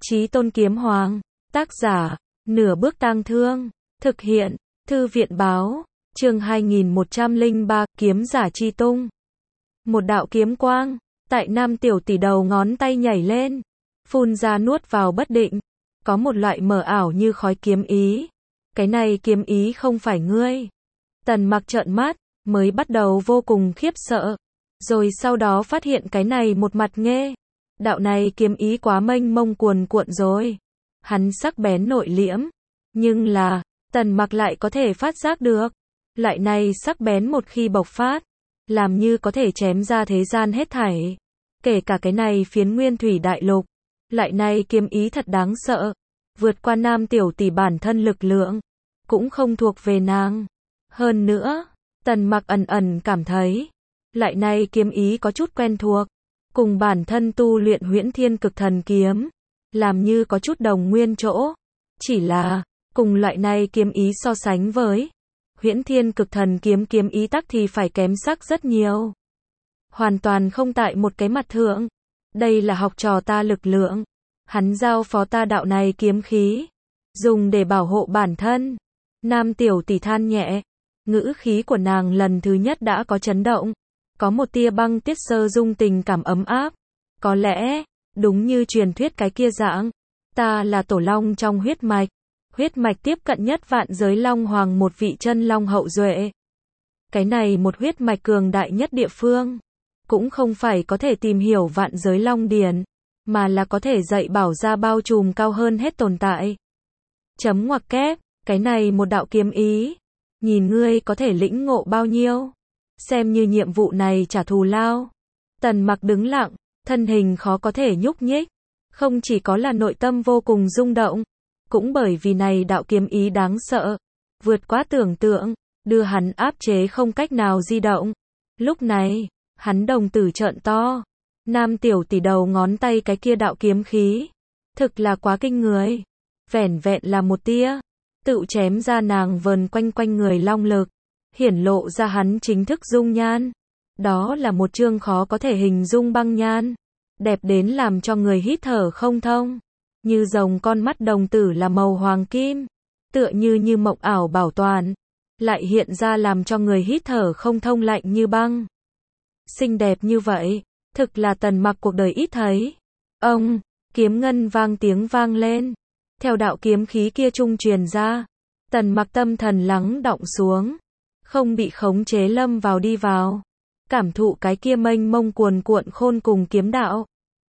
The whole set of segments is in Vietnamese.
Chí Tôn Kiếm Hoàng, tác giả, Nửa Bước Tang Thương, thực hiện, Thư viện báo, chương 2103, Kiếm Giả Chi Tung. Một đạo kiếm quang, tại Nam Tiểu Tỷ đầu ngón tay nhảy lên, phun ra nuốt vào bất định, có một loại mờ ảo như khói kiếm ý. Cái này kiếm ý không phải ngươi. Tần Mặc trợn mắt, mới bắt đầu vô cùng khiếp sợ, rồi sau đó phát hiện cái này một mặt nghê. Đạo này kiếm ý quá mênh mông cuồn cuộn rồi. Hắn sắc bén nội liễm, nhưng là, Tần Mặc lại có thể phát giác được. Loại này sắc bén một khi bộc phát, làm như có thể chém ra thế gian hết thảy. Kể cả cái này phiến nguyên thủy đại lục. Loại này kiếm ý thật đáng sợ. Vượt qua Nam Tiểu Tỷ bản thân lực lượng, cũng không thuộc về nàng. Hơn nữa, Tần Mặc ẩn ẩn cảm thấy, loại này kiếm ý có chút quen thuộc, cùng bản thân tu luyện Huyễn Thiên Cực Thần Kiếm, làm như có chút đồng nguyên chỗ. Chỉ là, cùng loại này kiếm ý so sánh với Huyễn Thiên Cực Thần Kiếm kiếm ý tắc thì phải kém sắc rất nhiều. Hoàn toàn không tại một cái mặt thượng. Đây là học trò ta lực lượng. Hắn giao phó ta đạo này kiếm khí, dùng để bảo hộ bản thân. Nam Tiểu Tỷ than nhẹ, ngữ khí của nàng lần thứ nhất đã có chấn động, có một tia băng tiết sơ dung tình cảm ấm áp. Có lẽ, đúng như truyền thuyết cái kia dạng, ta là tổ long trong huyết mạch tiếp cận nhất vạn giới long hoàng một vị chân long hậu duệ. Cái này một huyết mạch cường đại nhất địa phương, cũng không phải có thể tìm hiểu vạn giới long điển, mà là có thể dạy bảo ra bao trùm cao hơn hết tồn tại. Chấm ngoặc kép, cái này một đạo kiếm ý, nhìn ngươi có thể lĩnh ngộ bao nhiêu, xem như nhiệm vụ này trả thù lao. Tần Mặc đứng lặng, thân hình khó có thể nhúc nhích, không chỉ có là nội tâm vô cùng rung động, cũng bởi vì này đạo kiếm ý đáng sợ, vượt quá tưởng tượng, đưa hắn áp chế không cách nào di động. Lúc này, hắn đồng tử trợn to. Nam Tiểu Tỷ đầu ngón tay cái kia đạo kiếm khí, thực là quá kinh người. Vẻn vẹn là một tia, tự chém ra nàng vờn quanh quanh người long lực, hiển lộ ra hắn chính thức dung nhan. Đó là một chương khó có thể hình dung băng nhan, đẹp đến làm cho người hít thở không thông. Như rồng con mắt đồng tử là màu hoàng kim, tựa như mộng ảo bảo toàn, lại hiện ra làm cho người hít thở không thông lạnh như băng. Xinh đẹp như vậy, thực là Tần Mặc cuộc đời ít thấy. Ông, kiếm ngân vang tiếng vang lên, theo đạo kiếm khí kia trung truyền ra, Tần Mặc tâm thần lắng đọng xuống, không bị khống chế lâm vào đi vào, cảm thụ cái kia mênh mông cuồn cuộn khôn cùng kiếm đạo.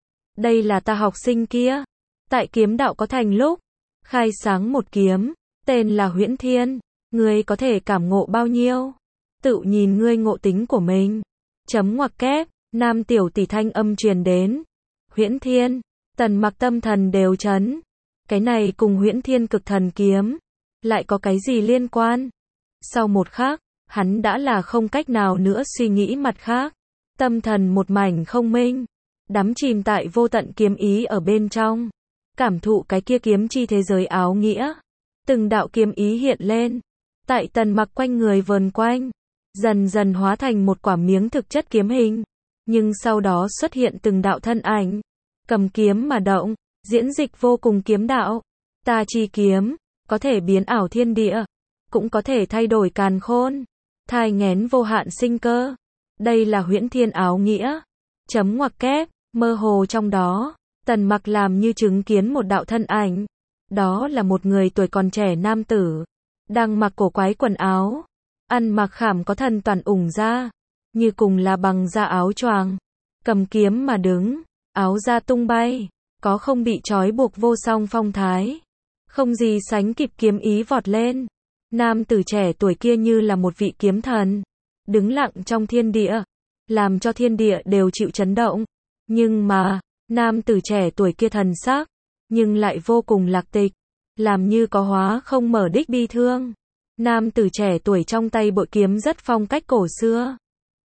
Đây là ta học sinh kia, tại kiếm đạo có thành lúc, khai sáng một kiếm, tên là Huyễn Thiên, ngươi có thể cảm ngộ bao nhiêu? Tự nhìn ngươi ngộ tính của mình. Chấm ngoặc kép, Nam Tiểu Tỷ thanh âm truyền đến. Huyễn Thiên, Tần Mặc tâm thần đều chấn. Cái này cùng Huyễn Thiên Cực Thần Kiếm, lại có cái gì liên quan? Sau một khắc, hắn đã là không cách nào nữa suy nghĩ mặt khác. Tâm thần một mảnh không minh, đắm chìm tại vô tận kiếm ý ở bên trong. Cảm thụ cái kia kiếm chi thế giới áo nghĩa. Từng đạo kiếm ý hiện lên, tại Tần Mặc quanh người vờn quanh, dần dần hóa thành một quả miếng thực chất kiếm hình. Nhưng sau đó xuất hiện từng đạo thân ảnh, cầm kiếm mà động, diễn dịch vô cùng kiếm đạo. Ta chi kiếm, có thể biến ảo thiên địa, cũng có thể thay đổi càn khôn, thai nghén vô hạn sinh cơ. Đây là Huyễn Thiên áo nghĩa. Chấm ngoặc kép, mơ hồ trong đó, Tần Mặc làm như chứng kiến một đạo thân ảnh. Đó là một người tuổi còn trẻ nam tử, đang mặc cổ quái quần áo, ăn mặc khảm có thần toàn ủng ra, như cùng là bằng da áo choàng, cầm kiếm mà đứng, áo da tung bay, có không bị trói buộc vô song phong thái, không gì sánh kịp kiếm ý vọt lên. Nam tử trẻ tuổi kia như là một vị kiếm thần, đứng lặng trong thiên địa, làm cho thiên địa đều chịu chấn động. Nhưng mà, nam tử trẻ tuổi kia thần sắc, nhưng lại vô cùng lạc tịch, làm như có hóa không mở đích bi thương. Nam tử trẻ tuổi trong tay bội kiếm rất phong cách cổ xưa,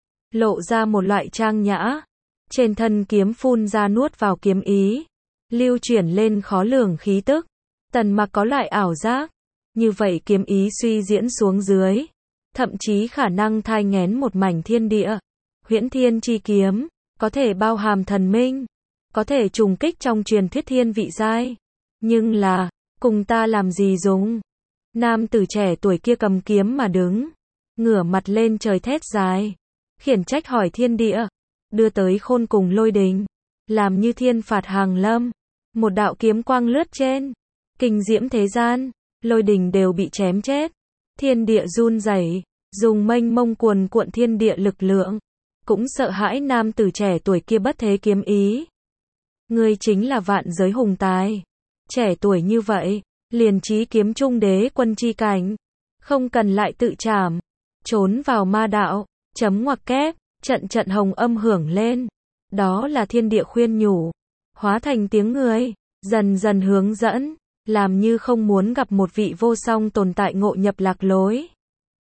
lộ ra một loại trang nhã, trên thân kiếm phun ra nuốt vào kiếm ý, lưu chuyển lên khó lường khí tức. Tần Mặc có loại ảo giác, như vậy kiếm ý suy diễn xuống dưới, thậm chí khả năng thai nghén một mảnh thiên địa. Huyễn Thiên chi kiếm, có thể bao hàm thần minh, có thể trùng kích trong truyền thuyết thiên vị giai. Nhưng là, cùng ta làm gì dùng? Nam tử trẻ tuổi kia cầm kiếm mà đứng, ngửa mặt lên trời thét dài, khiển trách hỏi thiên địa, đưa tới khôn cùng lôi đình, làm như thiên phạt hàng lâm, một đạo kiếm quang lướt trên, kinh diễm thế gian, lôi đình đều bị chém chết, thiên địa run rẩy, dùng mênh mông cuồn cuộn thiên địa lực lượng, cũng sợ hãi nam tử trẻ tuổi kia bất thế kiếm ý. Ngươi chính là vạn giới hùng tài, trẻ tuổi như vậy, liền chí kiếm trung đế quân chi cảnh, không cần lại tự trảm, trốn vào ma đạo, chấm ngoặc kép, trận trận hồng âm hưởng lên, đó là thiên địa khuyên nhủ, hóa thành tiếng người, dần dần hướng dẫn, làm như không muốn gặp một vị vô song tồn tại ngộ nhập lạc lối.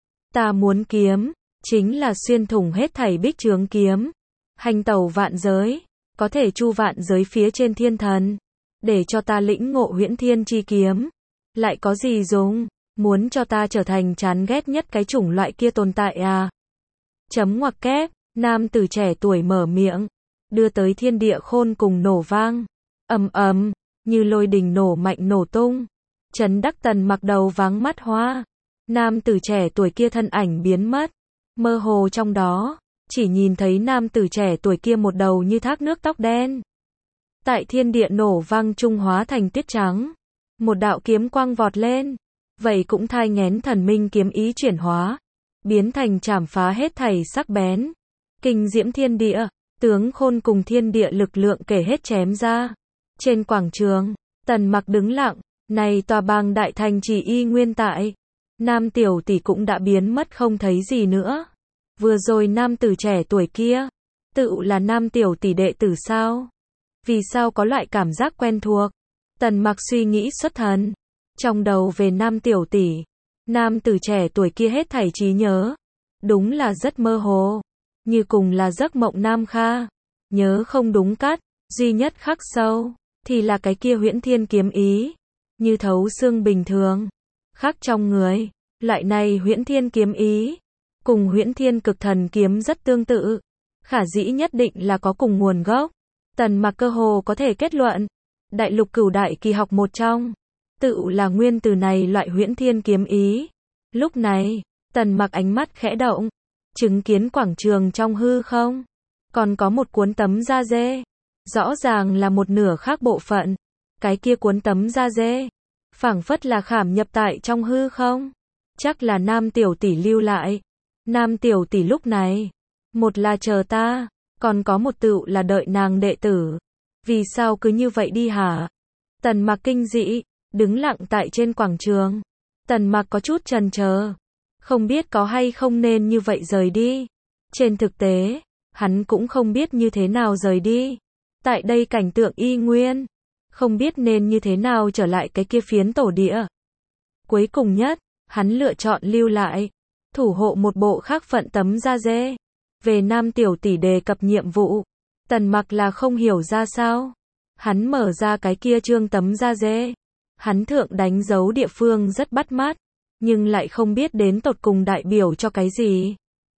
Ta muốn kiếm, chính là xuyên thủng hết thảy bích chướng kiếm, hành tẩu vạn giới, có thể chu vạn giới phía trên thiên thần, để cho ta lĩnh ngộ huyễn thiên chi kiếm, lại có gì dùng, muốn cho ta trở thành chán ghét nhất cái chủng loại kia tồn tại à? Chấm ngoặc kép, nam tử trẻ tuổi mở miệng, đưa tới thiên địa khôn cùng nổ vang, ầm ầm, như lôi đình nổ mạnh nổ tung. Trấn Đắc Tần mặc đầu váng mắt hoa, nam tử trẻ tuổi kia thân ảnh biến mất, mơ hồ trong đó, chỉ nhìn thấy nam tử trẻ tuổi kia một đầu như thác nước tóc đen. Tại thiên địa nổ vang trung hóa thành tuyết trắng, một đạo kiếm quang vọt lên, vậy cũng thai nghén thần minh kiếm ý chuyển hóa, biến thành chảm phá hết thảy sắc bén, kinh diễm thiên địa, tướng khôn cùng thiên địa lực lượng kể hết chém ra. Trên quảng trường, Tần Mặc đứng lặng, này tòa bang đại thành chỉ y nguyên tại, nam tiểu tỷ cũng đã biến mất không thấy gì nữa. Vừa rồi nam tử trẻ tuổi kia, tự là nam tiểu tỷ đệ tử sao? Vì sao có loại cảm giác quen thuộc? Tần Mặc suy nghĩ xuất thần, trong đầu về nam tiểu tỷ, nam tử trẻ tuổi kia hết thảy trí nhớ, đúng là rất mơ hồ, như cùng là giấc mộng nam kha, nhớ không đúng cắt, duy nhất khắc sâu, thì là cái kia huyễn thiên kiếm ý, như thấu xương bình thường, khắc trong người, loại này huyễn thiên kiếm ý, cùng huyễn thiên cực thần kiếm rất tương tự, khả dĩ nhất định là có cùng nguồn gốc. Tần Mặc cơ hồ có thể kết luận, đại lục cửu đại kỳ học một trong, tự là nguyên từ này loại huyễn thiên kiếm ý. Lúc này, Tần Mặc ánh mắt khẽ động, chứng kiến quảng trường trong hư không, còn có một cuốn tấm da dê, rõ ràng là một nửa khác bộ phận, cái kia cuốn tấm da dê, phảng phất là khảm nhập tại trong hư không, chắc là nam tiểu tỷ lưu lại. Nam tiểu tỷ lúc này, một là chờ ta, còn có một tựu là đợi nàng đệ tử. Vì sao cứ như vậy đi hả? Tần Mặc kinh dị, đứng lặng tại trên quảng trường. Tần Mặc có chút chần chờ, không biết có hay không nên như vậy rời đi. Trên thực tế, hắn cũng không biết như thế nào rời đi. Tại đây cảnh tượng y nguyên, không biết nên như thế nào trở lại cái kia phiến tổ địa. Cuối cùng nhất, hắn lựa chọn lưu lại, thủ hộ một bộ khác phận tấm da dê. Về nam tiểu tỷ đề cập nhiệm vụ, Tần Mặc là không hiểu ra sao. Hắn mở ra cái kia trương tấm da dê, hắn thượng đánh dấu địa phương rất bắt mắt, nhưng lại không biết đến tột cùng đại biểu cho cái gì.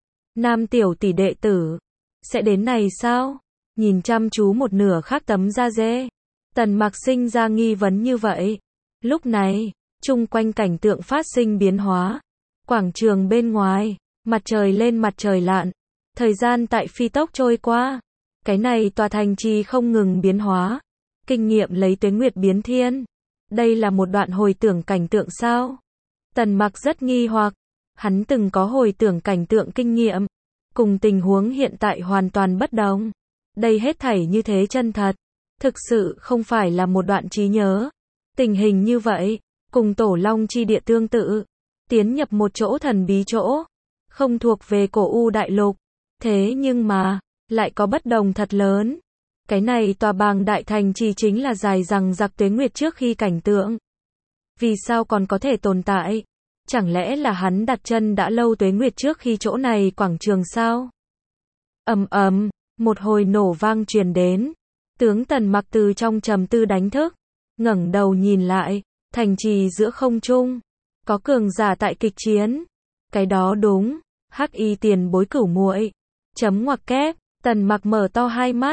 Nam tiểu tỷ đệ tử, sẽ đến này sao? Nhìn chăm chú một nửa khác tấm da dê, Tần Mặc sinh ra nghi vấn như vậy. Lúc này, chung quanh cảnh tượng phát sinh biến hóa. Quảng trường bên ngoài, mặt trời lên mặt trời lặn, thời gian tại phi tốc trôi qua. Cái này tòa thành trì không ngừng biến hóa, kinh nghiệm lấy tuế nguyệt biến thiên. Đây là một đoạn hồi tưởng cảnh tượng sao? Tần Mặc rất nghi hoặc, hắn từng có hồi tưởng cảnh tượng kinh nghiệm, cùng tình huống hiện tại hoàn toàn bất đồng. Đây hết thảy như thế chân thật, thực sự không phải là một đoạn trí nhớ. Tình hình như vậy, cùng Tổ Long chi địa tương tự, tiến nhập một chỗ thần bí chỗ, không thuộc về cổ u đại lục. Thế nhưng mà, lại có bất đồng thật lớn. Cái này tòa bàng đại thành trì chính là dài rằng giặc tuế nguyệt trước khi cảnh tượng. Vì sao còn có thể tồn tại? Chẳng lẽ là hắn đặt chân đã lâu tuế nguyệt trước khi chỗ này quảng trường sao? Ầm ầm, một hồi nổ vang truyền đến. Tướng Tần Mặc từ trong trầm tư đánh thức, ngẩng đầu nhìn lại, thành trì giữa không trung, có cường giả tại kịch chiến. Cái đó đúng, Hắc Y tiền bối cửu muội. Chấm ngoặc kép, Tần Mặc mở to hai mắt,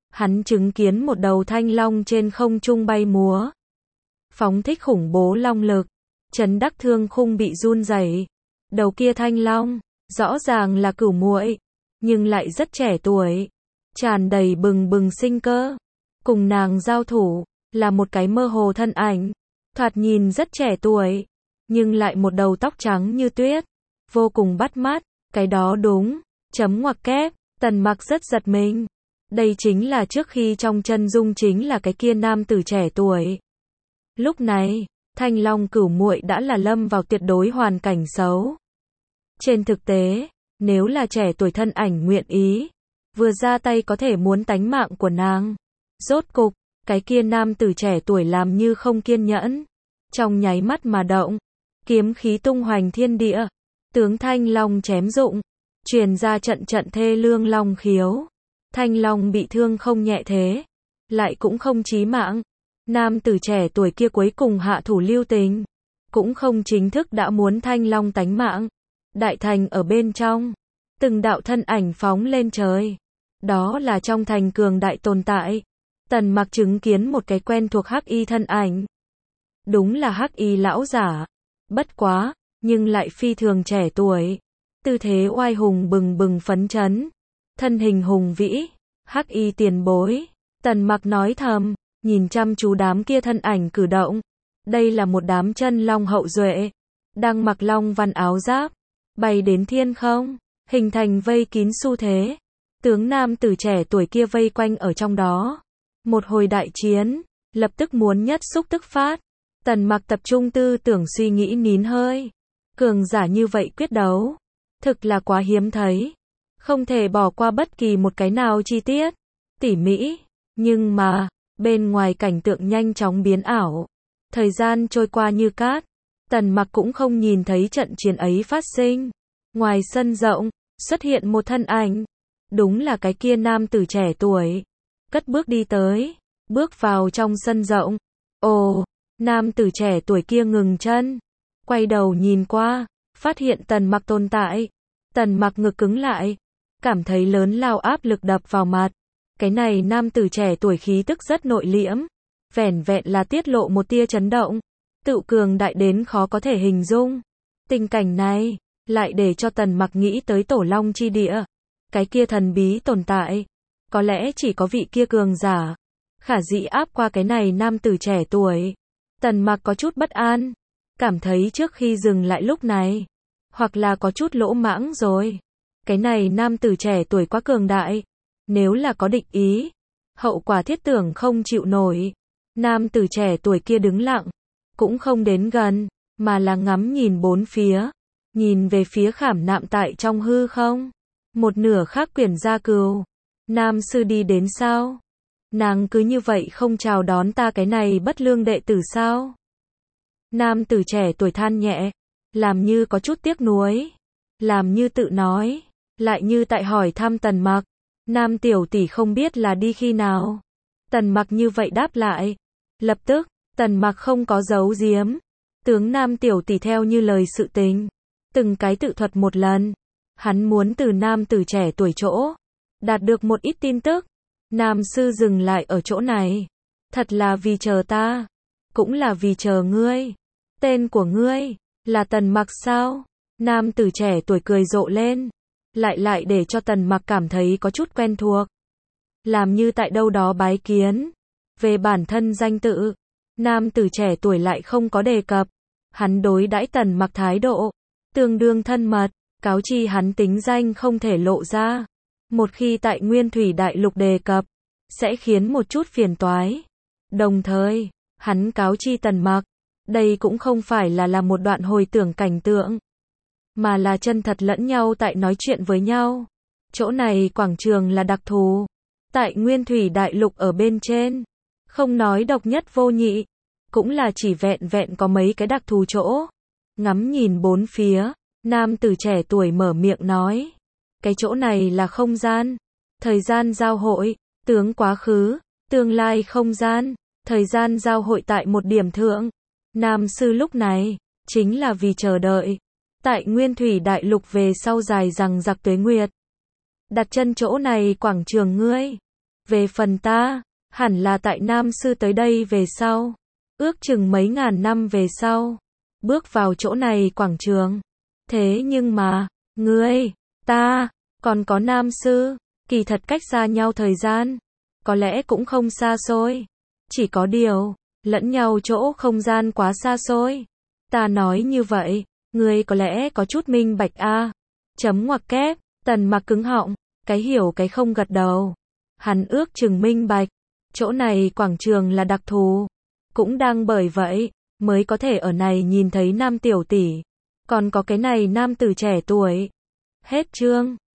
hắn chứng kiến một đầu thanh long trên không trung bay múa. Phóng thích khủng bố long lực. Trấn Đắc Thương khung bị run rẩy. Đầu kia thanh long, rõ ràng là cửu muội, nhưng lại rất trẻ tuổi, tràn đầy bừng bừng sinh cơ. Cùng nàng giao thủ, là một cái mơ hồ thân ảnh, thoạt nhìn rất trẻ tuổi, nhưng lại một đầu tóc trắng như tuyết, vô cùng bắt mắt, cái đó đúng, chấm ngoặc kép, Tần Mặc rất giật mình. Đây chính là trước khi trong chân dung chính là cái kia nam tử trẻ tuổi. Lúc này, Thanh Long cửu muội đã là lâm vào tuyệt đối hoàn cảnh xấu. Trên thực tế, nếu là trẻ tuổi thân ảnh nguyện ý, vừa ra tay có thể muốn tánh mạng của nàng. Rốt cục, cái kia nam tử trẻ tuổi làm như không kiên nhẫn, trong nháy mắt mà động, kiếm khí tung hoành thiên địa, tướng Thanh Long chém rụng, truyền ra trận trận thê lương long khiếu. Thanh Long bị thương không nhẹ thế, lại cũng không chí mạng. Nam tử trẻ tuổi kia cuối cùng hạ thủ lưu tình, cũng không chính thức đã muốn Thanh Long tánh mạng. Đại thành ở bên trong, từng đạo thân ảnh phóng lên trời. Đó là trong thành cường đại tồn tại. Tần Mặc chứng kiến một cái quen thuộc hắc y thân ảnh. Đúng là hắc y lão giả. Bất quá, nhưng lại phi thường trẻ tuổi. Tư thế oai hùng bừng bừng phấn chấn. Thân hình hùng vĩ. Hắc y tiền bối. Tần Mặc nói thầm, nhìn chăm chú đám kia thân ảnh cử động. Đây là một đám chân long hậu duệ, đang mặc long văn áo giáp, bay đến thiên không, hình thành vây kín xu thế. Tướng nam tử trẻ tuổi kia vây quanh ở trong đó. Một hồi đại chiến, lập tức muốn nhất xúc tức phát. Tần Mặc tập trung tư tưởng suy nghĩ nín hơi. Cường giả như vậy quyết đấu, thực là quá hiếm thấy. Không thể bỏ qua bất kỳ một cái nào chi tiết, tỉ mỉ. Nhưng mà, bên ngoài cảnh tượng nhanh chóng biến ảo. Thời gian trôi qua như cát. Tần Mặc cũng không nhìn thấy trận chiến ấy phát sinh. Ngoài sân rộng, xuất hiện một thân ảnh. Đúng là cái kia nam tử trẻ tuổi. Cất bước đi tới, bước vào trong sân rộng. Ồ, nam tử trẻ tuổi kia ngừng chân, quay đầu nhìn qua, phát hiện Tần Mặc tồn tại. Tần Mặc ngực cứng lại, cảm thấy lớn lao áp lực đập vào mặt. Cái này nam tử trẻ tuổi khí tức rất nội liễm, vẻn vẹn là tiết lộ một tia chấn động, tự cường đại đến khó có thể hình dung. Tình cảnh này, lại để cho Tần Mặc nghĩ tới Tổ Long chi địa. Cái kia thần bí tồn tại, có lẽ chỉ có vị kia cường giả, khả dĩ áp qua cái này nam tử trẻ tuổi. Tần Mặc có chút bất an, cảm thấy trước khi dừng lại lúc này, hoặc là có chút lỗ mãng rồi. Cái này nam tử trẻ tuổi quá cường đại, nếu là có địch ý, hậu quả thiết tưởng không chịu nổi. Nam tử trẻ tuổi kia đứng lặng, cũng không đến gần, mà là ngắm nhìn bốn phía, nhìn về phía khảm nạm tại trong hư không. Một nửa khác quyển gia cừu. Nam sư đi đến sao? Nàng cứ như vậy không chào đón ta cái này bất lương đệ tử sao? Nam tử trẻ tuổi than nhẹ, làm như có chút tiếc nuối, làm như tự nói, lại như tại hỏi thăm Tần Mặc. Nam tiểu tỷ không biết là đi khi nào? Tần Mặc như vậy đáp lại. Lập tức, Tần Mặc không có giấu giếm. Tướng Nam tiểu tỷ theo như lời sự tình, từng cái tự thuật một lần. Hắn muốn từ nam tử trẻ tuổi chỗ đạt được một ít tin tức. Nam sư dừng lại ở chỗ này, thật là vì chờ ta, cũng là vì chờ ngươi. Tên của ngươi là Tần Mặc sao? Nam tử trẻ tuổi cười rộ lên, lại để cho Tần Mặc cảm thấy có chút quen thuộc, làm như tại đâu đó bái kiến. Về bản thân danh tự, nam tử trẻ tuổi lại không có đề cập. Hắn đối đãi Tần Mặc thái độ tương đương thân mật, cáo chi hắn tính danh không thể lộ ra. Một khi tại Nguyên Thủy Đại Lục đề cập, sẽ khiến một chút phiền toái. Đồng thời, hắn cáo chi Tần Mặc, đây cũng không phải là một đoạn hồi tưởng cảnh tượng, mà là chân thật lẫn nhau tại nói chuyện với nhau. Chỗ này quảng trường là đặc thù, tại Nguyên Thủy Đại Lục ở bên trên, không nói độc nhất vô nhị, cũng là chỉ vẹn vẹn có mấy cái đặc thù chỗ. Ngắm nhìn bốn phía, nam tử trẻ tuổi mở miệng nói, cái chỗ này là không gian, thời gian giao hội, tướng quá khứ, tương lai không gian, thời gian giao hội tại một điểm thượng. Nam sư lúc này, chính là vì chờ đợi, tại Nguyên Thủy Đại Lục về sau dài rằng giặc tuế nguyệt. Đặt chân chỗ này quảng trường ngươi, Về phần ta, hẳn là tại Nam Sư tới đây về sau. Ước chừng mấy ngàn năm về sau. Bước vào chỗ này quảng trường. Thế nhưng mà, ngươi, ta, còn có Nam Sư, kỳ thật cách xa nhau thời gian. Có lẽ cũng không xa xôi. Chỉ có điều, lẫn nhau chỗ không gian quá xa xôi. Ta nói như vậy, ngươi có lẽ có chút minh bạch a. Chấm ngoặc kép, Tần Mặc cứng họng, cái hiểu cái không gật đầu. Hắn ước chừng minh bạch, chỗ này quảng trường là đặc thù. Cũng đang bởi vậy, mới có thể ở này nhìn thấy nam tiểu tỷ. Còn có cái này nam tử trẻ tuổi. Hết chương.